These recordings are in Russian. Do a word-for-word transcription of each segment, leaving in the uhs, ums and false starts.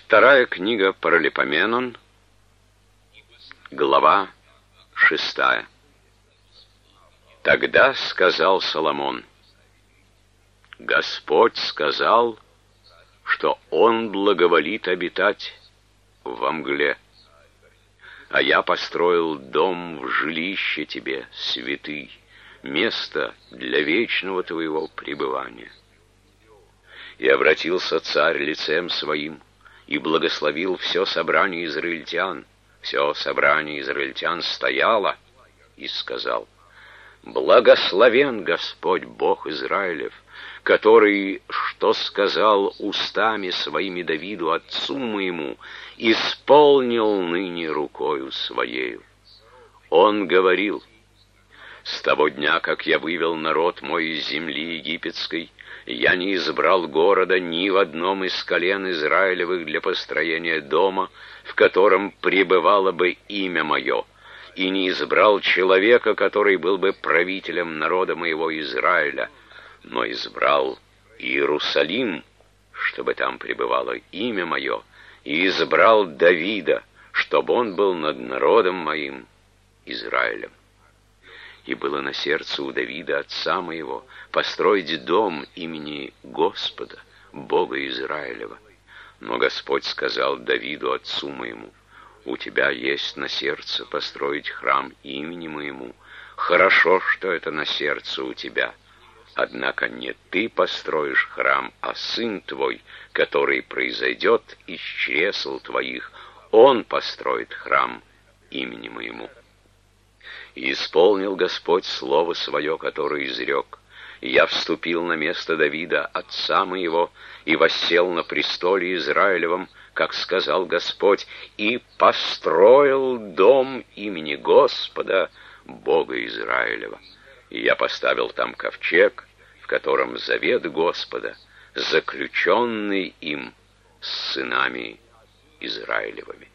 Вторая книга Паралипоменон, глава шестая. Тогда сказал Соломон: Господь сказал, что Он благоволит обитать во мгле, а я построил дом в жилище тебе, святый, место для вечного твоего пребывания. И обратился царь лицем своим, и благословил все собрание израильтян. Все собрание израильтян стояло и сказал: Благословен Господь Бог Израилев, который, что сказал устами своими Давиду, отцу моему, исполнил ныне рукою своею. Он говорил: с того дня, как я вывел народ мой из земли египетской, я не избрал города ни в одном из колен Израилевых для построения дома, в котором пребывало бы имя мое, и не избрал человека, который был бы правителем народа моего Израиля, но избрал Иерусалим, чтобы там пребывало имя мое, и избрал Давида, чтобы он был над народом моим Израилем. И было на сердце у Давида, отца моего, построить дом имени Господа, Бога Израилева. Но Господь сказал Давиду, отцу моему: у тебя есть на сердце построить храм имени моему. Хорошо, что это на сердце у тебя. Однако не ты построишь храм, а сын твой, который произойдет из чресл твоих, он построит храм имени моему. И исполнил Господь слово свое, которое изрек. И я вступил на место Давида, отца моего, и воссел на престоле Израилевом, как сказал Господь, и построил дом имени Господа, Бога Израилева. И я поставил там ковчег, в котором завет Господа, заключенный им с сынами Израилевыми.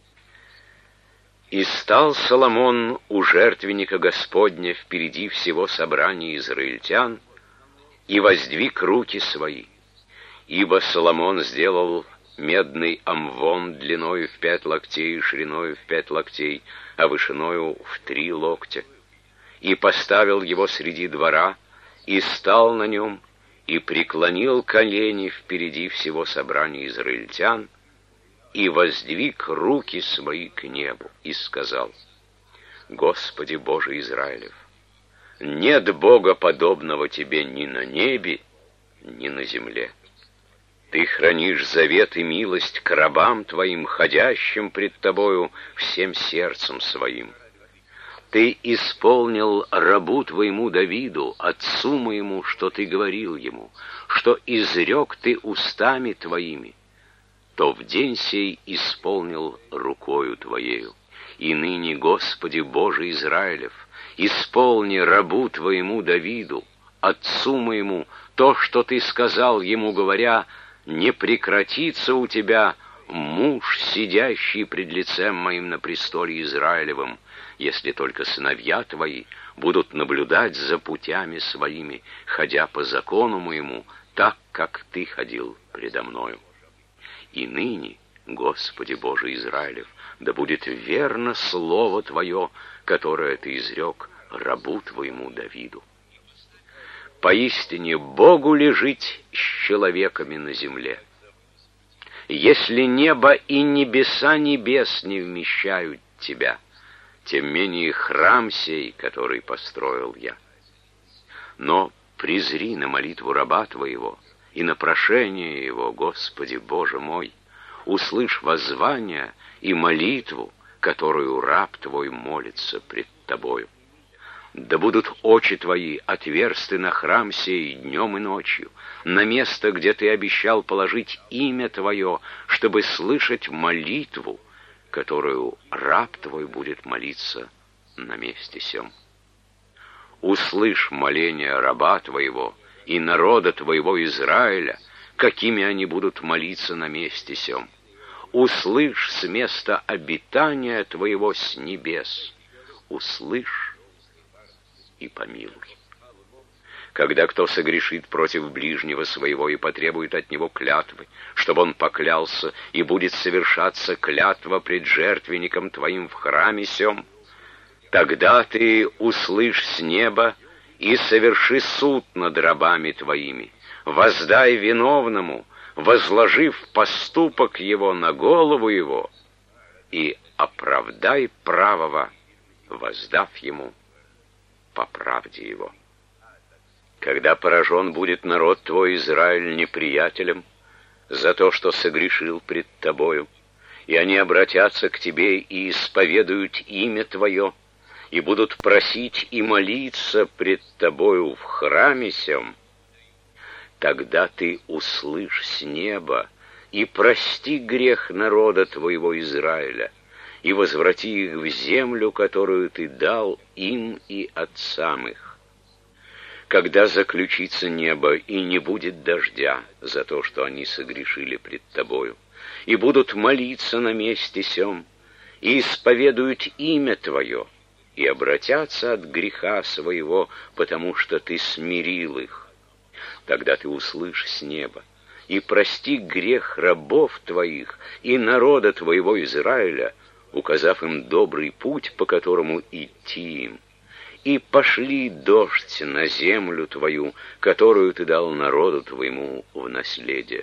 И стал Соломон у жертвенника Господня впереди всего собрания израильтян, и воздвиг руки свои, ибо Соломон сделал медный амвон длиною в пять локтей и шириною в пять локтей, а вышиною в три локтя, и поставил его среди двора, и стал на нем, и преклонил колени впереди всего собрания израильтян, и воздвиг руки свои к небу, и сказал: Господи Боже Израилев, нет Бога подобного Тебе ни на небе, ни на земле. Ты хранишь завет и милость к рабам Твоим, ходящим пред Тобою всем сердцем своим. Ты исполнил рабу Твоему Давиду, отцу моему, что Ты говорил ему, что изрек Ты устами Твоими, то в день сей исполнил рукою Твоею. И ныне, Господи Боже Израилев, исполни рабу Твоему Давиду, отцу моему, то, что Ты сказал ему, говоря: не прекратится у Тебя муж, сидящий пред лицем моим на престоле Израилевым, если только сыновья Твои будут наблюдать за путями своими, ходя по закону моему, так, как Ты ходил предо мною. И ныне, Господи Боже Израилев, да будет верно слово Твое, которое Ты изрек рабу Твоему Давиду. Поистине Богу ли жить с человеками на земле? Если небо и небеса небес не вмещают Тебя, тем менее храм сей, который построил я. Но презри на молитву раба Твоего, и на прошение его, Господи Боже мой, услышь воззвание и молитву, которую раб Твой молится пред Тобою. Да будут очи Твои отверсты на храм сей днем и ночью, на место, где Ты обещал положить имя Твое, чтобы слышать молитву, которую раб Твой будет молиться на месте сем. Услышь моление раба Твоего и народа Твоего Израиля, какими они будут молиться на месте сем. Услышь с места обитания Твоего с небес, услышь и помилуй. Когда кто согрешит против ближнего своего и потребует от него клятвы, чтобы он поклялся, и будет совершаться клятва пред жертвенником твоим в храме сем, тогда ты услышь с неба и соверши суд над рабами твоими, воздай виновному, возложив поступок его на голову его, и оправдай правого, воздав ему по правде его. Когда поражен будет народ твой Израиль неприятелем за то, что согрешил пред тобою, и они обратятся к тебе и исповедуют имя твое, и будут просить и молиться пред тобою в храме сем, тогда ты услышь с неба и прости грех народа твоего Израиля, и возврати их в землю, которую ты дал им и отцам их. Когда заключится небо, и не будет дождя за то, что они согрешили пред тобою, и будут молиться на месте сем, и исповедуют имя твое, и обратятся от греха своего, потому что ты смирил их, тогда ты услышь с неба и прости грех рабов твоих и народа твоего Израиля, указав им добрый путь, по которому идти им, и пошли дождь на землю твою, которую ты дал народу твоему в наследие.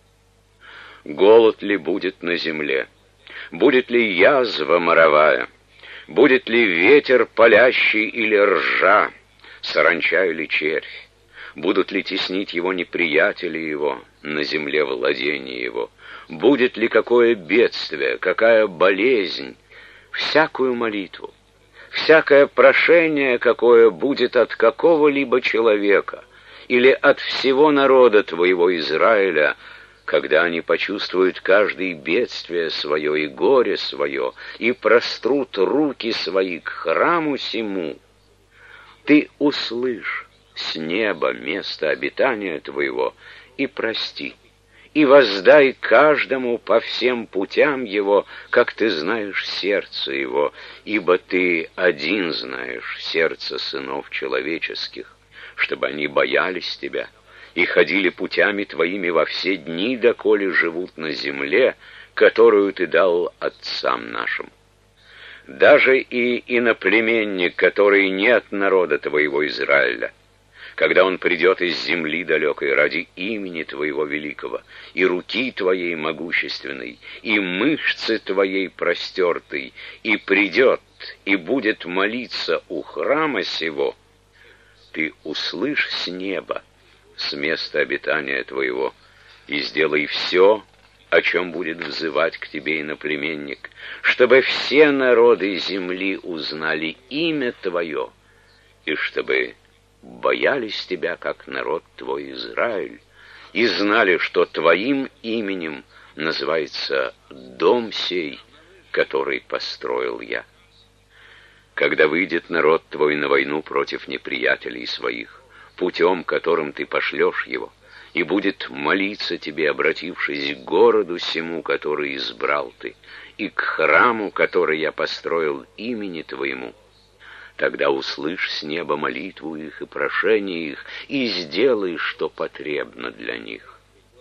Голод ли будет на земле? Будет ли язва моровая? Будет ли ветер палящий или ржа, саранча или червь? Будут ли теснить его неприятели его, на земле владения его? Будет ли какое бедствие, какая болезнь? Всякую молитву, всякое прошение, какое будет от какого-либо человека или от всего народа твоего Израиля, когда они почувствуют каждое бедствие свое и горе свое, и прострут руки свои к храму сему, ты услышь с неба место обитания твоего и прости, и воздай каждому по всем путям его, как ты знаешь сердце его, ибо ты один знаешь сердце сынов человеческих, чтобы они боялись тебя и ходили путями твоими во все дни, доколе живут на земле, которую ты дал отцам нашим. Даже и иноплеменник, который не от народа твоего Израиля, когда он придет из земли далекой ради имени твоего великого, и руки твоей могущественной, и мышцы твоей простертой, и придет, и будет молиться у храма сего, ты услышь с неба, с места обитания твоего, и сделай все, о чем будет взывать к тебе иноплеменник, чтобы все народы земли узнали имя твое, и чтобы боялись тебя, как народ твой Израиль, и знали, что твоим именем называется дом сей, который построил я. Когда выйдет народ твой на войну против неприятелей своих, путем, которым ты пошлешь его, и будет молиться тебе, обратившись к городу сему, который избрал ты, и к храму, который я построил имени твоему, тогда услышь с неба молитву их и прошение их, и сделай, что потребно для них.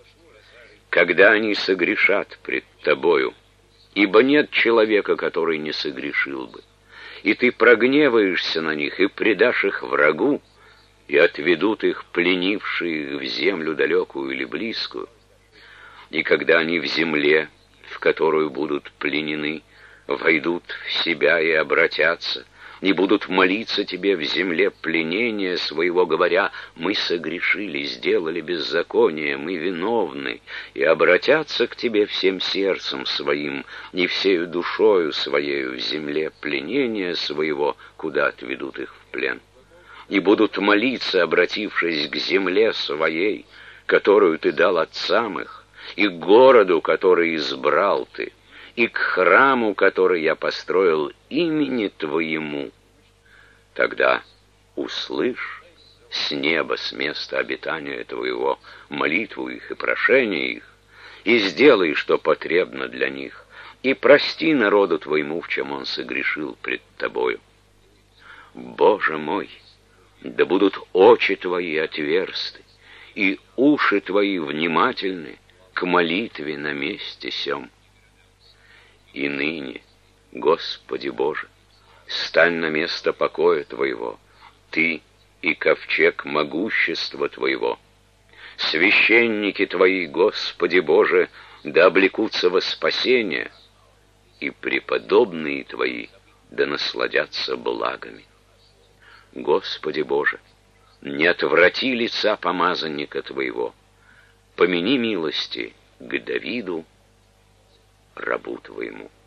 Когда они согрешат пред тобою, ибо нет человека, который не согрешил бы, и ты прогневаешься на них и предашь их врагу, и отведут их, пленившие их, в землю далекую или близкую, и когда они в земле, в которую будут пленены, войдут в себя и обратятся, и будут молиться тебе в земле пленения своего, говоря: мы согрешили, сделали беззаконие, мы виновны, и обратятся к тебе всем сердцем своим и всею душою своею в земле пленения своего, куда отведут их в плен, и будут молиться, обратившись к земле своей, которую ты дал отцам их, и к городу, который избрал ты, и к храму, который я построил имени твоему, тогда услышь с неба, с места обитания твоего, молитву их и прошение их, и сделай, что потребно для них, и прости народу твоему, в чем он согрешил пред тобою. Боже мой, Да будут очи твои отверсты, и уши твои внимательны к молитве на месте сем. И ныне, Господи Боже, стань на место покоя Твоего, Ты и ковчег могущества Твоего. Священники Твои, Господи Боже, да облекутся во спасение, и преподобные Твои да насладятся благами. Господи Боже, не отврати лица помазанника Твоего, помяни милости к Давиду, рабу Твоему.